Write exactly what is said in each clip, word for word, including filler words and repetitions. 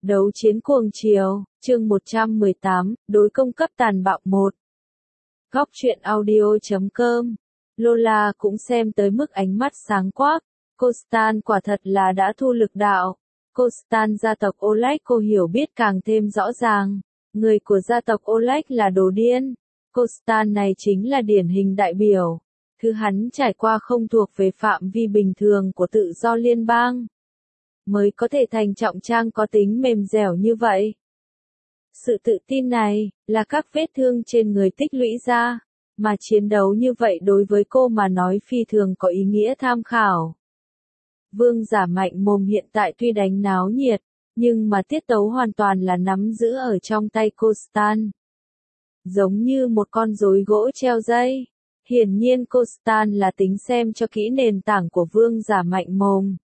Đấu chiến cuồng chiều, chương một trăm mười tám, đối công cấp tàn bạo một. Góc truyện audio chấm com. Lola cũng xem tới mức ánh mắt sáng quắc. Cô Stan quả thật là đã thu lực đạo. Cô Stan gia tộc Oleg cô hiểu biết càng thêm rõ ràng. Người của gia tộc Oleg là đồ điên. Cô Stan này chính là điển hình đại biểu. Thứ hắn trải qua không thuộc về phạm vi bình thường của tự do liên bang. Mới có thể thành trọng trang có tính mềm dẻo như vậy. Sự tự tin này, là các vết thương trên người tích lũy ra, mà chiến đấu như vậy đối với cô mà nói phi thường có ý nghĩa tham khảo. Vương giả mạnh mồm hiện tại tuy đánh náo nhiệt, nhưng mà tiết tấu hoàn toàn là nắm giữ ở trong tay cô Stan. Giống như một con rối gỗ treo dây. Hiển nhiên cô Stan là tính xem cho kỹ nền tảng của vương giả mạnh mồm.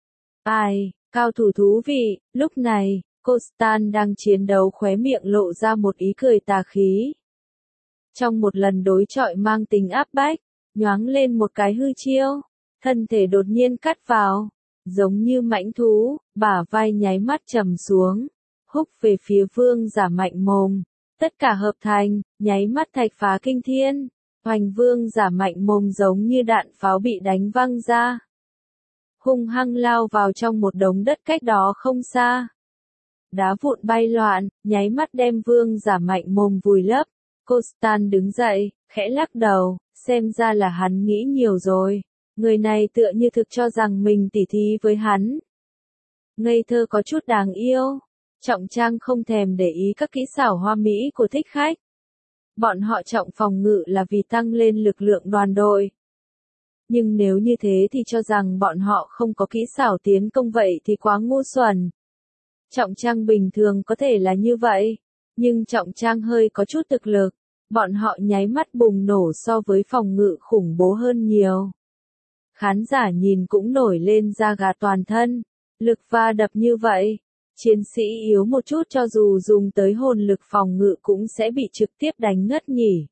Ai, cao thủ thú vị, lúc này, cô Stan đang chiến đấu khóe miệng lộ ra một ý cười tà khí. Trong một lần đối chọi mang tính áp bách, nhoáng lên một cái hư chiêu, thân thể đột nhiên cắt vào, giống như mãnh thú, bả vai nháy mắt trầm xuống, húc về phía vương giả mạnh mồm, tất cả hợp thành, nháy mắt thạch phá kinh thiên, hoành vương giả mạnh mồm giống như đạn pháo bị đánh văng ra. Hung hăng lao vào trong một đống đất cách đó không xa. Đá vụn bay loạn, nháy mắt đem vương giả mạnh mồm vùi lấp. Cô Stan đứng dậy, khẽ lắc đầu, xem ra là hắn nghĩ nhiều rồi. Người này tựa như thực cho rằng mình tỉ thí với hắn. Ngây thơ có chút đáng yêu. Trọng trang không thèm để ý các kỹ xảo hoa mỹ của thích khách. Bọn họ trọng phòng ngự là vì tăng lên lực lượng đoàn đội. Nhưng nếu như thế thì cho rằng bọn họ không có kỹ xảo tiến công vậy thì quá ngu xuẩn. Trọng trang bình thường có thể là như vậy, nhưng trọng trang hơi có chút thực lực, bọn họ nháy mắt bùng nổ so với phòng ngự khủng bố hơn nhiều. Khán giả nhìn cũng nổi lên da gà toàn thân, lực va đập như vậy, chiến sĩ yếu một chút cho dù dùng tới hồn lực phòng ngự cũng sẽ bị trực tiếp đánh ngất nhỉ.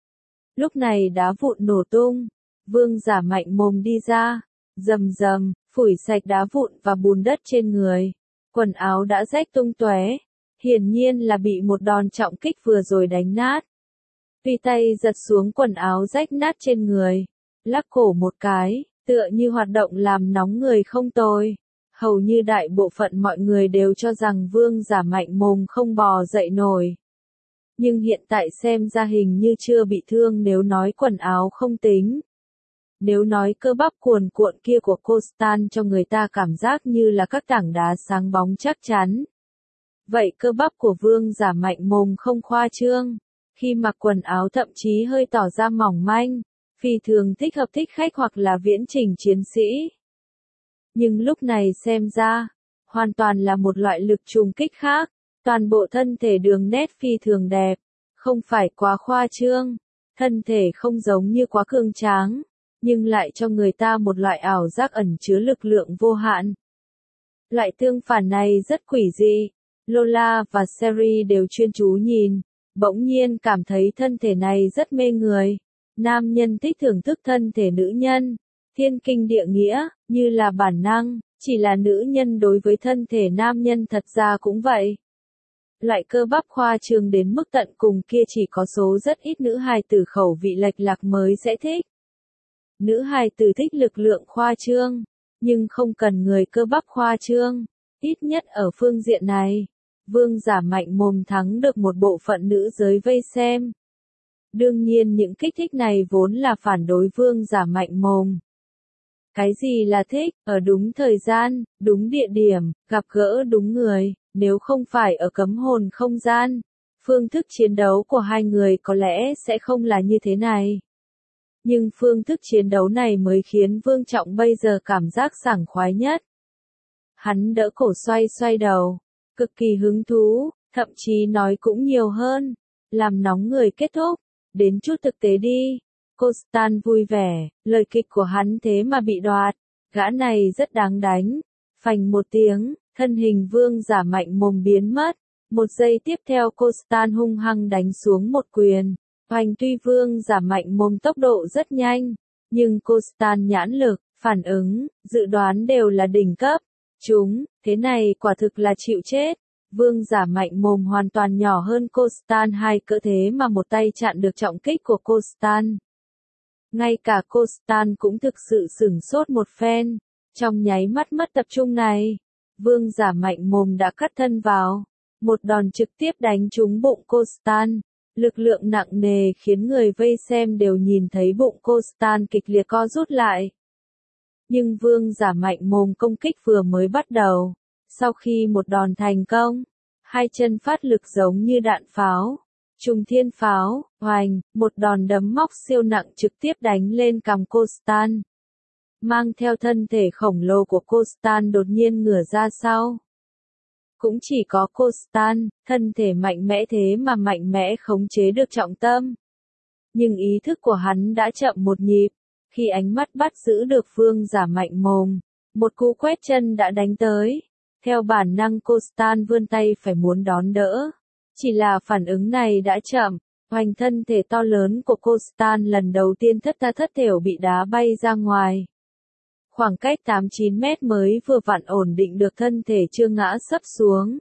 Lúc này đá vụn nổ tung. Vương giả mạnh mồm đi ra, rầm rầm, phủi sạch đá vụn và bùn đất trên người. Quần áo đã rách tung tóe, hiển nhiên là bị một đòn trọng kích vừa rồi đánh nát. Tùy tay giật xuống quần áo rách nát trên người, lắc cổ một cái, tựa như hoạt động làm nóng người không tồi. Hầu như đại bộ phận mọi người đều cho rằng vương giả mạnh mồm không bò dậy nổi. Nhưng hiện tại xem ra hình như chưa bị thương nếu nói quần áo không tính. Nếu nói cơ bắp cuồn cuộn kia của cô Stan cho người ta cảm giác như là các tảng đá sáng bóng chắc chắn. Vậy cơ bắp của vương giả mạnh mồm không khoa trương. Khi mặc quần áo thậm chí hơi tỏ ra mỏng manh, phi thường thích hợp thích khách hoặc là viễn trình chiến sĩ. Nhưng lúc này xem ra, hoàn toàn là một loại lực trùng kích khác. Toàn bộ thân thể đường nét phi thường đẹp, không phải quá khoa trương. Thân thể không giống như quá cường tráng, nhưng lại cho người ta một loại ảo giác ẩn chứa lực lượng vô hạn. Loại tương phản này rất quỷ dị. Lola và Sherry đều chuyên chú nhìn, bỗng nhiên cảm thấy thân thể này rất mê người. Nam nhân thích thưởng thức thân thể nữ nhân, thiên kinh địa nghĩa, như là bản năng, chỉ là nữ nhân đối với thân thể nam nhân thật ra cũng vậy. Loại cơ bắp khoa trương đến mức tận cùng kia chỉ có số rất ít nữ hài tử khẩu vị lệch lạc mới sẽ thích. Nữ hài tử thích lực lượng khoa trương, nhưng không cần người cơ bắp khoa trương, ít nhất ở phương diện này. Vương giả mạnh mồm thắng được một bộ phận nữ giới vây xem. Đương nhiên những kích thích này vốn là phản đối vương giả mạnh mồm. Cái gì là thích? Ở đúng thời gian, đúng địa điểm, gặp gỡ đúng người, nếu không phải ở cấm hồn không gian. Phương thức chiến đấu của hai người có lẽ sẽ không là như thế này. Nhưng phương thức chiến đấu này mới khiến Vương Trọng bây giờ cảm giác sảng khoái nhất. Hắn đỡ cổ xoay xoay đầu, cực kỳ hứng thú, thậm chí nói cũng nhiều hơn, làm nóng người kết thúc, đến chút thực tế đi. Cô Stan vui vẻ, lời kịch của hắn thế mà bị đoạt, gã này rất đáng đánh. Phành một tiếng, thân hình vương giả mạnh mồm biến mất, một giây tiếp theo cô Stan hung hăng đánh xuống một quyền. Hoành tuy vương giả mạnh mồm tốc độ rất nhanh, nhưng cô Stan nhãn lực, phản ứng, dự đoán đều là đỉnh cấp. Chúng, thế này quả thực là chịu chết. Vương giả mạnh mồm hoàn toàn nhỏ hơn cô Stan hai cỡ thế mà một tay chặn được trọng kích của cô Stan. Ngay cả cô Stan cũng thực sự sửng sốt một phen, trong nháy mắt mất tập trung này. Vương giả mạnh mồm đã cắt thân vào, một đòn trực tiếp đánh trúng bụng cô Stan. Lực lượng nặng nề khiến người vây xem đều nhìn thấy bụng cô Stan kịch liệt co rút lại. Nhưng vương giả mạnh mồm công kích vừa mới bắt đầu. Sau khi một đòn thành công, hai chân phát lực giống như đạn pháo. Trùng thiên pháo, hoành, một đòn đấm móc siêu nặng trực tiếp đánh lên cằm cô Stan. Mang theo thân thể khổng lồ của cô Stan đột nhiên ngửa ra sau. Cũng chỉ có cô Stan, thân thể mạnh mẽ thế mà mạnh mẽ khống chế được trọng tâm. Nhưng ý thức của hắn đã chậm một nhịp, khi ánh mắt bắt giữ được vương giả mạnh mồm, một cú quét chân đã đánh tới. Theo bản năng cô Stan vươn tay phải muốn đón đỡ. Chỉ là phản ứng này đã chậm, hoành thân thể to lớn của cô Stan lần đầu tiên thất tha thất thểu bị đá bay ra ngoài. Khoảng cách tám chín mét mới vừa vặn ổn định được thân thể chưa ngã sấp xuống.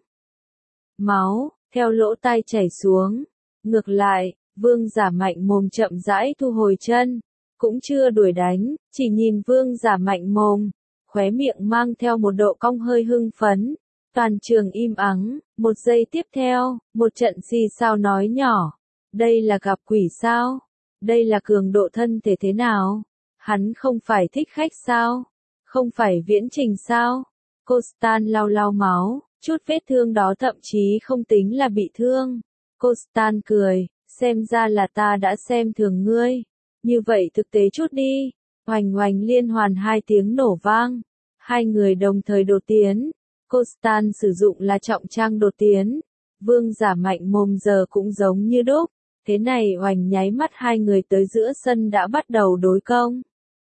Máu, theo lỗ tai chảy xuống. Ngược lại, vương giả mạnh mồm chậm rãi thu hồi chân, cũng chưa đuổi đánh, chỉ nhìn vương giả mạnh mồm, khóe miệng mang theo một độ cong hơi hưng phấn. Toàn trường im ắng, một giây tiếp theo, một trận xì xào nói nhỏ. Đây là gặp quỷ sao? Đây là cường độ thân thể thế nào? Hắn không phải thích khách sao? Không phải viễn trình sao? Cô Stan lau lau máu, chút vết thương đó thậm chí không tính là bị thương. Cô Stan cười, xem ra là ta đã xem thường ngươi. Như vậy thực tế chút đi. Hoành hoành liên hoàn hai tiếng nổ vang. Hai người đồng thời đột tiến. Cô Stan sử dụng là trọng trang đột tiến. Vương giả mạnh mồm giờ cũng giống như đúc. Thế này hoành nháy mắt hai người tới giữa sân đã bắt đầu đối công.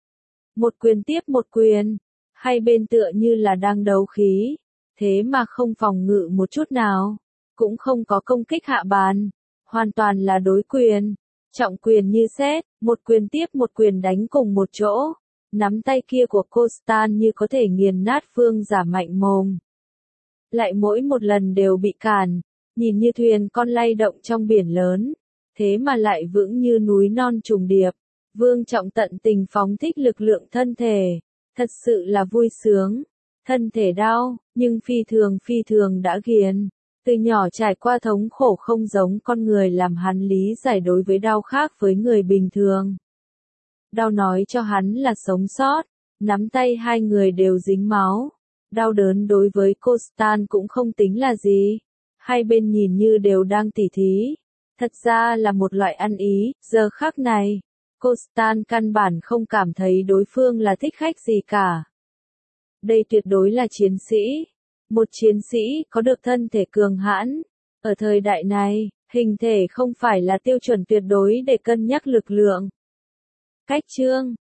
Một quyền tiếp một quyền. Hai bên tựa như là đang đấu khí. Thế mà không phòng ngự một chút nào. Cũng không có công kích hạ bàn. Hoàn toàn là đối quyền. Trọng quyền như sét, một quyền tiếp một quyền đánh cùng một chỗ. Nắm tay kia của cô Stan như có thể nghiền nát vương giả mạnh mồm. Lại mỗi một lần đều bị cản, nhìn như thuyền con lay động trong biển lớn, thế mà lại vững như núi non trùng điệp. Vương Trọng tận tình phóng thích lực lượng thân thể, thật sự là vui sướng. Thân thể đau, nhưng phi thường phi thường đã ghiền. Từ nhỏ trải qua thống khổ không giống con người làm hắn lý giải đối với đau khác với người bình thường. Đau nói cho hắn là sống sót, nắm tay hai người đều dính máu. Đau đớn đối với cô Stan cũng không tính là gì. Hai bên nhìn như đều đang tỉ thí. Thật ra là một loại ăn ý, giờ khắc này. Cô Stan căn bản không cảm thấy đối phương là thích khách gì cả. Đây tuyệt đối là chiến sĩ. Một chiến sĩ có được thân thể cường hãn. Ở thời đại này, hình thể không phải là tiêu chuẩn tuyệt đối để cân nhắc lực lượng. Cách chương